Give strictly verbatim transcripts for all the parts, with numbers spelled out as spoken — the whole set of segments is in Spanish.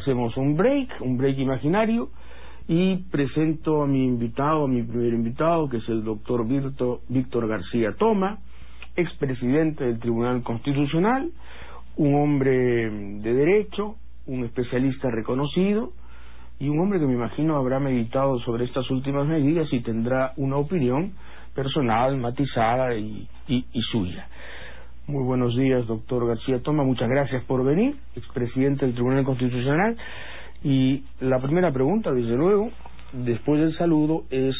hacemos un break, un break imaginario, y presento a mi invitado, a mi primer invitado, que es el doctor Víctor García Toma, expresidente del Tribunal Constitucional, un hombre de derecho, un especialista reconocido, y un hombre que me imagino habrá meditado sobre estas últimas medidas y tendrá una opinión personal, matizada y, y, y suya. Muy buenos días, doctor García Toma, muchas gracias por venir, expresidente del Tribunal Constitucional. Y la primera pregunta, desde luego, después del saludo, es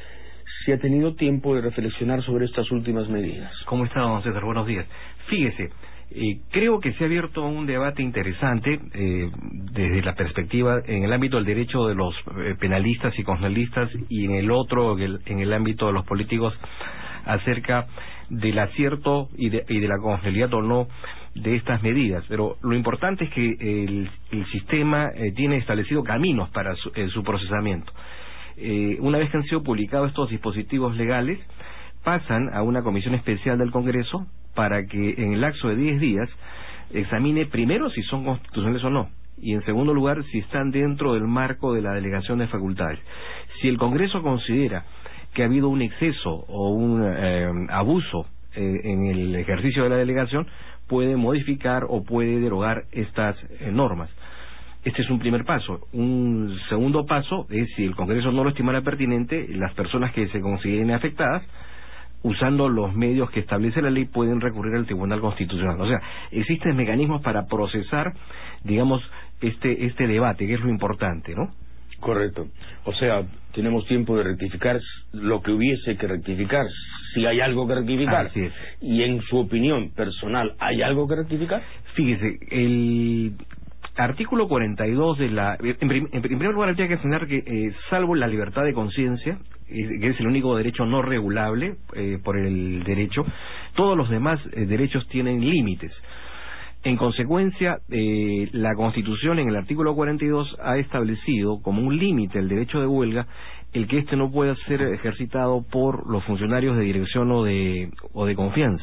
si ha tenido tiempo de reflexionar sobre estas últimas medidas. ¿Cómo está, don César? Buenos días. Fíjese, eh, creo que se ha abierto un debate interesante eh, desde la perspectiva en el ámbito del derecho de los eh, penalistas y constitucionalistas y en el otro, en el, en el ámbito de los políticos, acerca del acierto y de, y de la constitucionalidad o no de estas medidas. Pero lo importante es que el, el sistema eh, tiene establecido caminos para su, eh, su procesamiento. Eh, una vez que han sido publicados estos dispositivos legales, pasan a una comisión especial del Congreso para que en el lapso de diez días examine primero si son constitucionales o no, y en segundo lugar si están dentro del marco de la delegación de facultades. Si el Congreso considera que ha habido un exceso o un eh, abuso eh, en el ejercicio de la delegación, puede modificar o puede derogar estas eh, normas. Este es un primer paso. Un segundo paso es, si el Congreso no lo estimara pertinente, las personas que se consideren afectadas, usando los medios que establece la ley, pueden recurrir al Tribunal Constitucional. O sea, existen mecanismos para procesar, digamos, este este debate, que es lo importante, ¿no? Correcto. O sea, tenemos tiempo de rectificar lo que hubiese que rectificar, si hay algo que rectificar. Así es. Y en su opinión personal, ¿hay algo que rectificar? Fíjese, el artículo cuarenta y dos de la... En, prim, en primer lugar, habría que señalar que, eh, salvo la libertad de conciencia, eh, que es el único derecho no regulable eh, por el derecho, todos los demás eh, derechos tienen límites. En consecuencia, eh, la Constitución en el artículo cuarenta y dos ha establecido como un límite el derecho de huelga el que éste no pueda ser ejercitado por los funcionarios de dirección o de, o de confianza.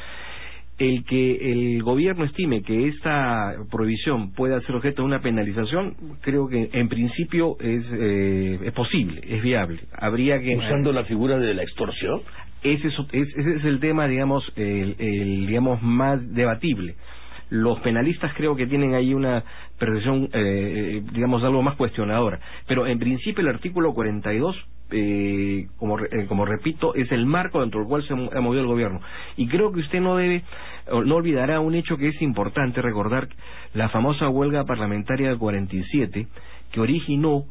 El que el gobierno estime que esta prohibición pueda ser objeto de una penalización, creo que en principio es, eh, es posible, es viable. Habría que... ¿Usando la figura de la extorsión? Ese es, ese es el tema, digamos, el, el digamos más debatible. Los penalistas creo que tienen ahí una percepción, eh, digamos, algo más cuestionadora. Pero en principio el artículo cuarenta y dos, eh, como, eh, como repito, es el marco dentro del cual se ha movido el gobierno. Y creo que usted no debe, no olvidará un hecho que es importante recordar, la famosa huelga parlamentaria del cuarenta y siete, que originó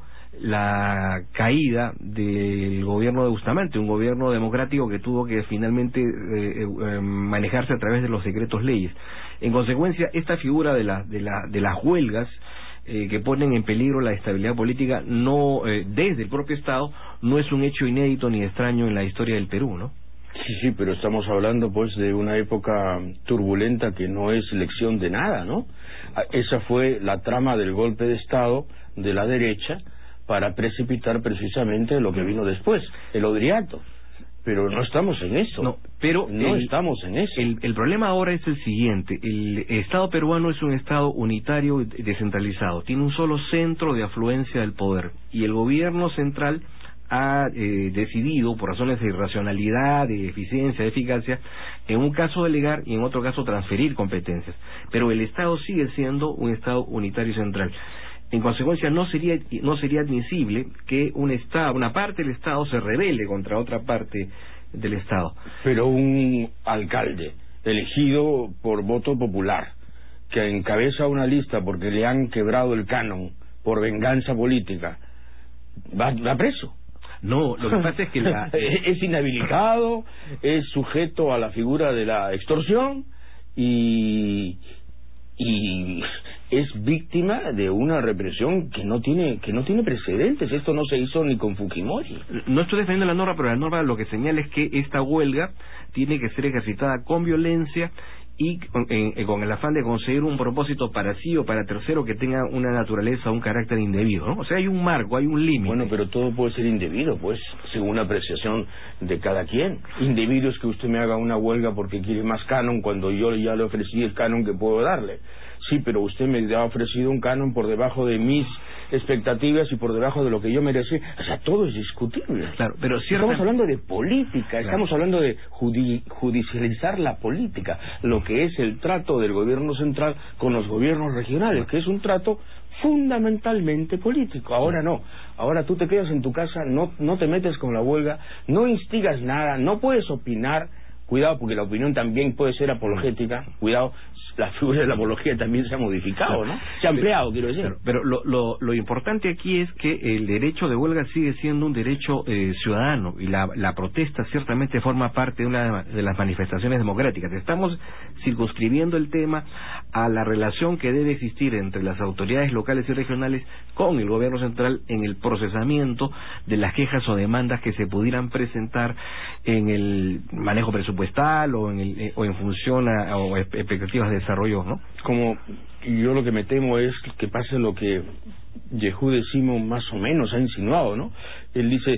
la caída del gobierno de Bustamante, un gobierno democrático que tuvo que finalmente eh, eh, manejarse a través de los decretos leyes. En consecuencia, esta figura de, la, de, la, de las huelgas eh, que ponen en peligro la estabilidad política, no eh, desde el propio Estado, no es un hecho inédito ni extraño en la historia del Perú, ¿no? Sí, sí, pero estamos hablando pues de una época turbulenta que no es lección de nada, ¿no? Esa fue la trama del golpe de Estado de la derecha para precipitar precisamente lo que vino después, el Odriato. Pero no estamos en eso. No, pero no el, estamos en eso. El, el problema ahora es el siguiente. El Estado peruano es un Estado unitario y descentralizado. Tiene un solo centro de afluencia del poder. Y el gobierno central ha eh, decidido, por razones de racionalidad, de eficiencia, de eficacia, en un caso delegar y en otro caso transferir competencias. Pero el Estado sigue siendo un Estado unitario y central. En consecuencia, no sería no sería admisible que un Estado, una parte del Estado se rebele contra otra parte del Estado. Pero un alcalde elegido por voto popular, que encabeza una lista porque le han quebrado el canon por venganza política, va, va preso. No, lo que pasa es que la... es inhabilitado, es sujeto a la figura de la extorsión y... y es víctima de una represión que no tiene que no tiene precedentes. Esto no se hizo ni con Fujimori. No estoy defendiendo la norma, pero la norma lo que señala es que esta huelga tiene que ser ejercitada con violencia y con, eh, con el afán de conseguir un propósito para sí o para tercero que tenga una naturaleza, un carácter indebido, ¿no? O sea, hay un marco, hay un límite. Bueno, pero todo puede ser indebido, pues, según la apreciación de cada quien. Indebido es que usted me haga una huelga porque quiere más canon cuando yo ya le ofrecí el canon que puedo darle. Sí, pero usted me ha ofrecido un canon por debajo de mis expectativas y por debajo de lo que yo merecí. O sea, todo es discutible. Claro, pero cierta... Estamos hablando de política, claro. Estamos hablando de judi judicializar la política, lo que es el trato del gobierno central con los gobiernos regionales, que es un trato fundamentalmente político. Ahora no, ahora tú te quedas en tu casa, no, no te metes con la huelga, no instigas nada, no puedes opinar. Cuidado, porque la opinión también puede ser apologética. Cuidado, la figura de la apología también se ha modificado, ¿no? Se ha ampliado, quiero decir. Pero, pero lo, lo, lo importante aquí es que el derecho de huelga sigue siendo un derecho eh, ciudadano, y la, la protesta ciertamente forma parte de una de las manifestaciones democráticas. Estamos circunscribiendo el tema a la relación que debe existir entre las autoridades locales y regionales con el gobierno central en el procesamiento de las quejas o demandas que se pudieran presentar en el manejo presupuestal o en, el, eh, o en función a o expectativas de desarrollo, ¿no? Como yo lo que me temo es que pase lo que Yehude Simon más o menos ha insinuado, ¿no? Él dice,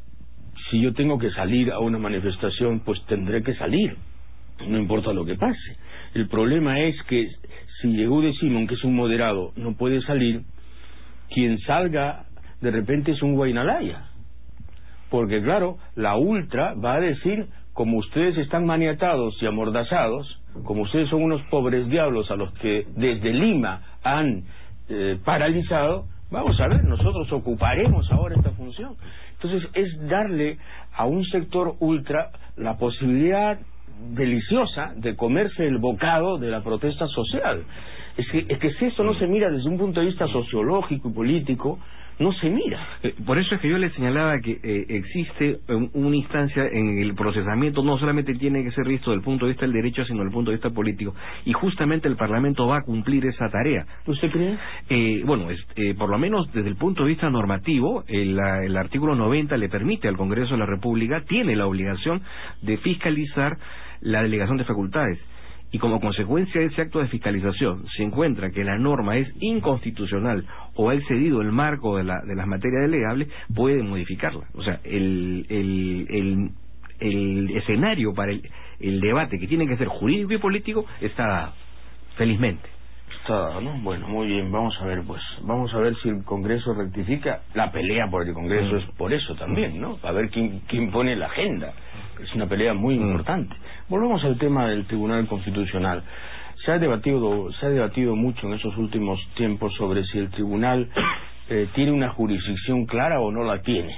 si yo tengo que salir a una manifestación, pues tendré que salir, no importa lo que pase. El problema es que si Yehude Simon, que es un moderado, no puede salir, quien salga de repente es un Guainalaya, porque claro, la ultra va a decir, como ustedes están maniatados y amordazados, como ustedes son unos pobres diablos a los que desde Lima han eh, paralizado, vamos a ver, nosotros ocuparemos ahora esta función. Entonces es darle a un sector ultra la posibilidad deliciosa de comerse el bocado de la protesta social. Es que, es que si esto no se mira desde un punto de vista sociológico y político, no se mira. Eh, por eso es que yo le señalaba que eh, existe un, una instancia en el procesamiento, no solamente tiene que ser visto desde el punto de vista del derecho, sino desde el punto de vista político, y justamente el Parlamento va a cumplir esa tarea. ¿Usted cree? Eh, bueno, es, eh, por lo menos desde el punto de vista normativo, el, el artículo noventa le permite al Congreso de la República, tiene la obligación de fiscalizar la delegación de facultades. Y como consecuencia de ese acto de fiscalización, se encuentra que la norma es inconstitucional o ha excedido el marco de, la, de las materias delegables, puede modificarla. O sea, el, el, el, el escenario para el, el debate, que tiene que ser jurídico y político, está dado, felizmente. Está dado, ¿no? Bueno, muy bien, vamos a ver, pues, vamos a ver si el Congreso rectifica. La pelea por el Congreso mm. es por eso también, ¿no? A ver quién, quién pone la agenda. Es una pelea muy mm. importante. Volvamos al tema del Tribunal Constitucional. Se ha debatido, se ha debatido mucho en esos últimos tiempos sobre si el Tribunal eh, tiene una jurisdicción clara o no la tiene.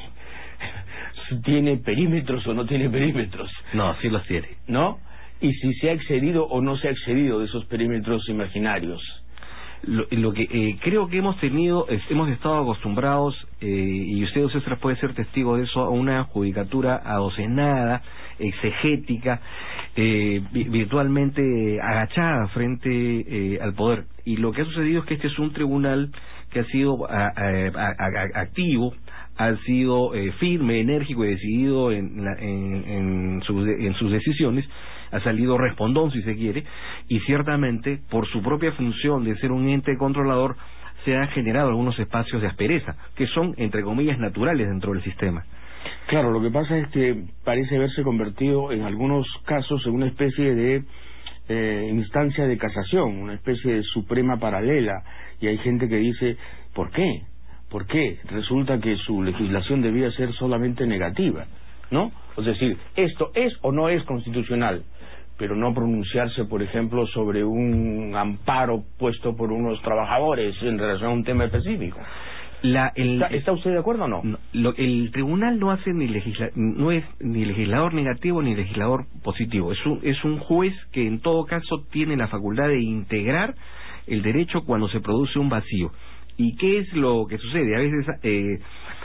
Si tiene perímetros o no tiene perímetros. No, sí los tiene. ¿No? Y si se ha excedido o no se ha excedido de esos perímetros imaginarios. Lo, lo que eh, creo que hemos tenido, es, hemos estado acostumbrados, eh, y usted, César, puede ser testigo de eso, a una judicatura adocenada, exegética, eh, virtualmente agachada frente eh, al poder. Y lo que ha sucedido es que este es un tribunal que ha sido a, a, a, a, activo, ha sido eh, firme, enérgico y decidido en, la, en, en, sus, en sus decisiones, ha salido respondón, si se quiere, y ciertamente, por su propia función de ser un ente controlador, se han generado algunos espacios de aspereza, que son, entre comillas, naturales dentro del sistema. Claro, lo que pasa es que parece haberse convertido en algunos casos en una especie de eh, instancia de casación, una especie de suprema paralela, y hay gente que dice, ¿por qué? ¿Por qué? Resulta que su legislación debía ser solamente negativa, ¿no? Es decir, esto es o no es constitucional, pero no pronunciarse, por ejemplo, sobre un amparo puesto por unos trabajadores en relación a un tema específico. La, el, ¿Está, ¿Está usted de acuerdo o no? no lo, el tribunal no hace ni legisla, no es ni legislador negativo ni legislador positivo. Es un, es un juez que en todo caso tiene la facultad de integrar el derecho cuando se produce un vacío. ¿Y qué es lo que sucede? A veces eh,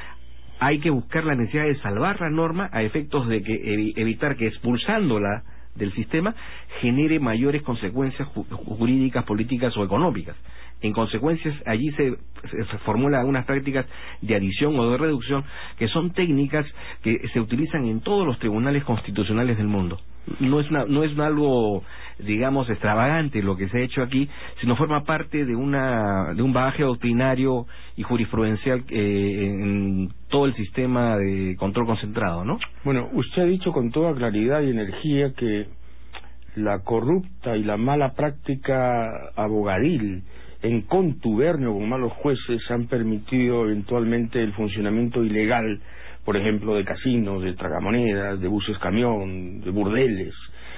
hay que buscar la necesidad de salvar la norma a efectos de que evi evitar que expulsándola del sistema genere mayores consecuencias ju jurídicas, políticas o económicas. En consecuencias, allí se, se, se formulan algunas prácticas de adición o de reducción que son técnicas que se utilizan en todos los tribunales constitucionales del mundo. No es, una, no es algo, digamos, extravagante lo que se ha hecho aquí, sino forma parte de una de un bagaje doctrinario y jurisprudencial eh, en todo el sistema de control concentrado, ¿no? Bueno, usted ha dicho con toda claridad y energía que la corrupta y la mala práctica abogadil en contubernio con malos jueces han permitido eventualmente el funcionamiento ilegal, por ejemplo, de casinos, de tragamonedas, de buses camión, de burdeles.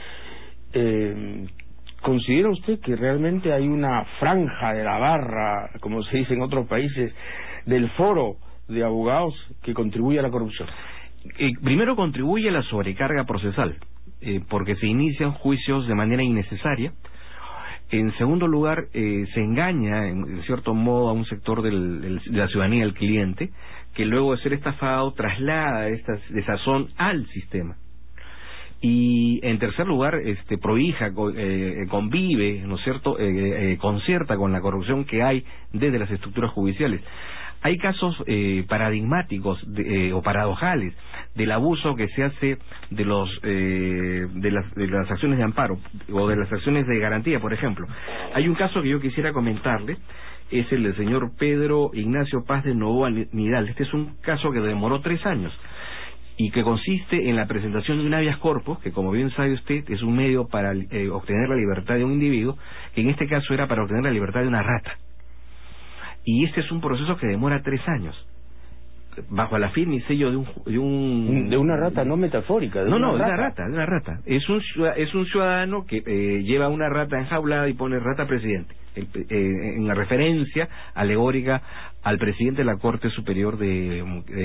Eh, ¿Considera usted que realmente hay una franja de la barra, como se dice en otros países, del foro de abogados que contribuye a la corrupción? Eh, primero contribuye a la sobrecarga procesal, eh, porque se inician juicios de manera innecesaria. En segundo lugar, eh, se engaña, en, en cierto modo, a un sector del, del, de la ciudadanía, el cliente, que luego de ser estafado traslada esta desazón al sistema. Y en tercer lugar, este, prohija, eh, convive, ¿no es cierto?, eh, eh, concierta con la corrupción que hay desde las estructuras judiciales. Hay casos eh, paradigmáticos de, eh, o paradojales del abuso que se hace de los eh, de las de las acciones de amparo o de las acciones de garantía, por ejemplo. Hay un caso que yo quisiera comentarle, es el del señor Pedro Ignacio Paz de Novoa Nidal. Este es un caso que demoró tres años y que consiste en la presentación de un habeas corpus, que como bien sabe usted es un medio para eh, obtener la libertad de un individuo, que en este caso era para obtener la libertad de una rata. Y este es un proceso que demora tres años, bajo la firma y sello de un... De, un, de una rata no metafórica, de no, una no, rata. de una rata, de una rata. Es un, es un ciudadano que eh, lleva una rata enjaulada y pone rata presidente, el, eh, en la referencia alegórica al presidente de la Corte Superior de,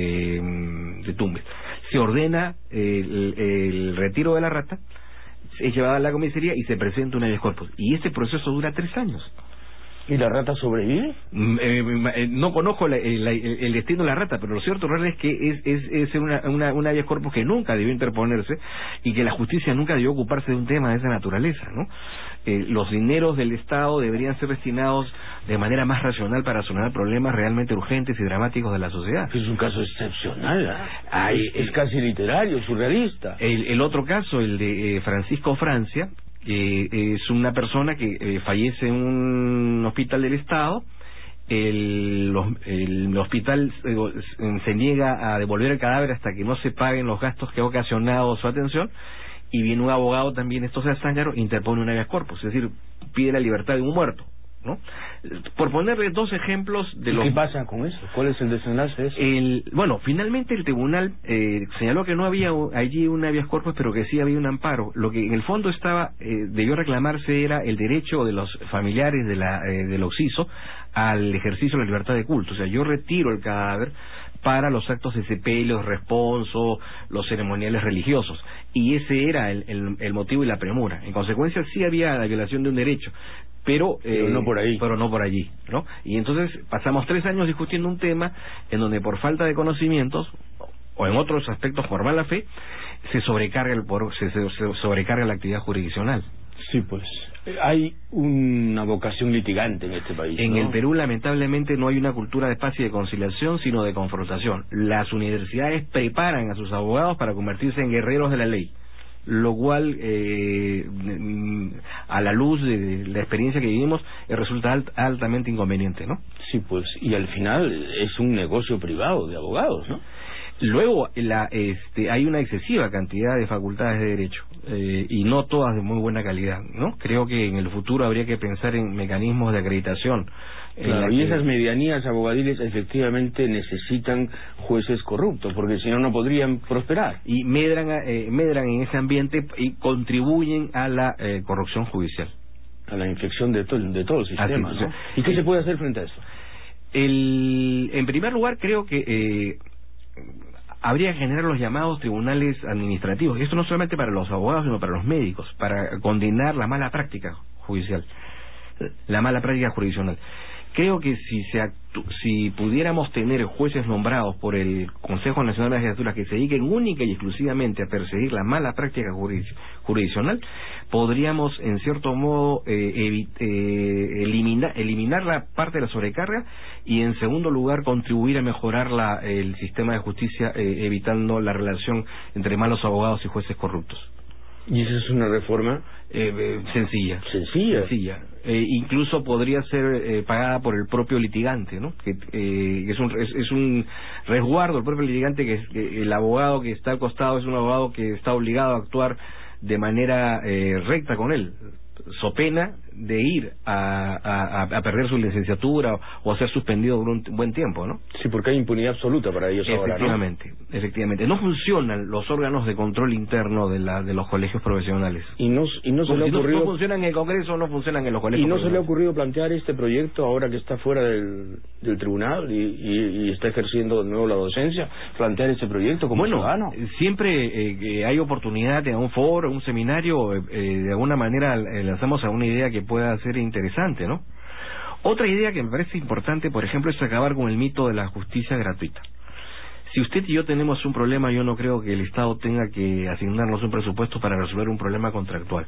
de, de Tumbes. Se ordena el, el retiro de la rata, es llevada a la comisaría y se presenta un habeas corpus. Y este proceso dura tres años. ¿Y la rata sobrevive? Eh, eh, no conozco la, el, el destino de la rata, pero lo cierto real es que es, es, es una, una, una habeas corpus que nunca debió interponerse y que la justicia nunca debió ocuparse de un tema de esa naturaleza, ¿no? Eh, los dineros del Estado deberían ser destinados de manera más racional para solucionar problemas realmente urgentes y dramáticos de la sociedad. Es un caso excepcional, ¿eh? Hay, es, es casi literario, surrealista. El, el otro caso, el de eh, Francisco Francia, Eh, es una persona que eh, fallece en un hospital del Estado. El, los, el hospital eh, se niega a devolver el cadáver hasta que no se paguen los gastos que ha ocasionado su atención, y viene un abogado también, estos es zángaro, interpone un habeas corpus, es decir, pide la libertad de un muerto, ¿no? Por ponerle dos ejemplos de ¿Y los... qué pasa con eso? ¿Cuál es el desenlace de eso? El, bueno, finalmente el tribunal eh, señaló que no había allí un habeas corpus, pero que sí había un amparo. Lo que en el fondo estaba eh, debió reclamarse era el derecho de los familiares de la eh, del occiso al ejercicio de la libertad de culto. O sea, yo retiro el cadáver para los actos de sepelio, responso, los ceremoniales religiosos. Y ese era el, el, el motivo y la premura. En consecuencia, sí había la violación de un derecho, pero, eh, pero no por ahí. Pero no por allí, ¿no? Y entonces pasamos tres años discutiendo un tema en donde por falta de conocimientos, o en otros aspectos por mala fe, se sobrecarga el por, se, se, se sobrecarga la actividad jurisdiccional. Sí, pues hay una vocación litigante en este país, En ¿no? el Perú, lamentablemente, no hay una cultura de paz y de conciliación, sino de confrontación. Las universidades preparan a sus abogados para convertirse en guerreros de la ley, lo cual, eh, a la luz de la experiencia que vivimos, resulta alt, altamente inconveniente, ¿no? Sí, pues, y al final es un negocio privado de abogados, ¿no? Luego, la, este, hay una excesiva cantidad de facultades de derecho, eh, y no todas de muy buena calidad, ¿no? Creo que en el futuro habría que pensar en mecanismos de acreditación. Claro, y esas medianías abogadiles efectivamente necesitan jueces corruptos, porque si no, no podrían prosperar. Y medran, eh, medran en ese ambiente y contribuyen a la eh, corrupción judicial. A la infección de, to de todo el sistema, Así, ¿no? o sea, ¿Y qué eh, se puede hacer frente a eso? El, en primer lugar, creo que eh, habría que generar los llamados tribunales administrativos, y esto no solamente para los abogados, sino para los médicos, para condenar la mala práctica judicial, la mala práctica jurisdiccional. Creo que si se actu si pudiéramos tener jueces nombrados por el Consejo Nacional de Magistratura que se dediquen única y exclusivamente a perseguir la mala práctica juris jurisdiccional, podríamos en cierto modo eh, eh, eliminar, eliminar la parte de la sobrecarga y en segundo lugar contribuir a mejorar la, el sistema de justicia, eh, evitando la relación entre malos abogados y jueces corruptos. ¿Y esa es una reforma? Eh, eh, sencilla. Sencilla. Sencilla. Eh, incluso podría ser eh, pagada por el propio litigante, ¿no? Que eh, es, un, es, es un resguardo el propio litigante, que, es, que el abogado que está al costado es un abogado que está obligado a actuar de manera eh, recta con él, so pena de ir a, a, a perder su licenciatura o a ser suspendido por un buen tiempo, ¿no? Sí, porque hay impunidad absoluta para ellos ahora, ¿no? Efectivamente, efectivamente. No funcionan los órganos de control interno de, la, de los colegios profesionales. Y no, y no se Como le ha si ocurrido... no, no funcionan en el Congreso, no funcionan en los colegios ¿Y no se le ha profesionales. ocurrido plantear este proyecto ahora que está fuera del, del tribunal y, y, y está ejerciendo de nuevo la docencia? ¿Plantear este proyecto como bueno, ciudadano? Siempre eh, que hay oportunidad en un foro, un seminario, eh, eh, de alguna manera eh, lanzamos a una idea que pueda ser interesante, ¿no? Otra idea que me parece importante, por ejemplo, es acabar con el mito de la justicia gratuita. Si usted y yo tenemos un problema, yo no creo que el Estado tenga que asignarnos un presupuesto para resolver un problema contractual.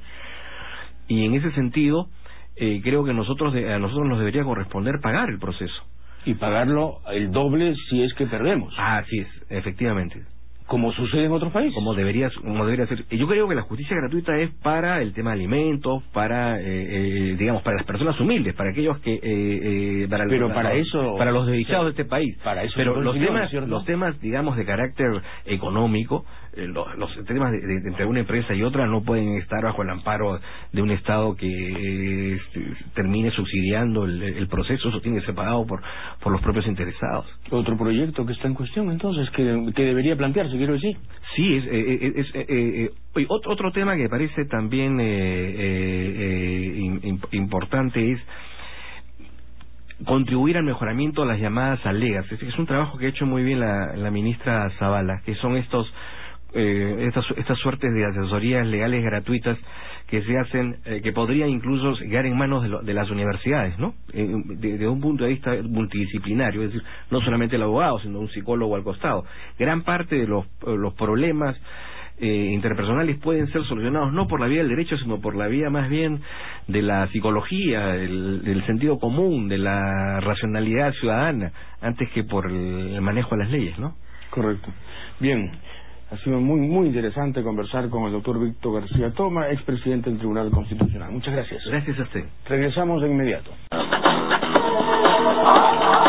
Y en ese sentido, eh, creo que nosotros de, a nosotros nos debería corresponder pagar el proceso. Y pagarlo el doble si es que perdemos. Ah, así es, efectivamente. Como sucede en otros países. Como debería, como debería ser. Yo creo que la justicia gratuita es para el tema de alimentos, para, eh, eh, digamos, para las personas humildes, para aquellos que, eh, eh, para, Pero los, para eso, para los desdichados de este país. Para eso. Pero los temas, ¿cierto? los temas, digamos, de carácter económico, eh, los, los temas de, de, de entre una empresa y otra no pueden estar bajo el amparo de un Estado que eh, termine subsidiando el, el proceso. Eso tiene que ser pagado por, por los propios interesados. Otro proyecto que está en cuestión, entonces, que, que debería plantearse, quiero decir. Sí, es, eh, es eh, eh, eh, otro, otro tema que parece también eh, eh, eh, in, importante es contribuir al mejoramiento de las llamadas alegas. Es, es un trabajo que ha hecho muy bien la, la ministra Zavala, que son estos eh, estas, estas suertes de asesorías legales gratuitas que se hacen, eh, que podrían incluso quedar en manos de, lo, de las universidades, ¿no? Eh, de, de un punto de vista multidisciplinario, es decir, no solamente el abogado, sino un psicólogo al costado. Gran parte de los, los problemas eh, interpersonales pueden ser solucionados no por la vía del derecho, sino por la vía más bien de la psicología, el, del sentido común, de la racionalidad ciudadana, antes que por el, el manejo de las leyes, ¿no? Correcto. Bien. Ha sido muy muy interesante conversar con el doctor Víctor García Toma, expresidente del Tribunal Constitucional. Muchas gracias. Gracias a usted. Regresamos de inmediato.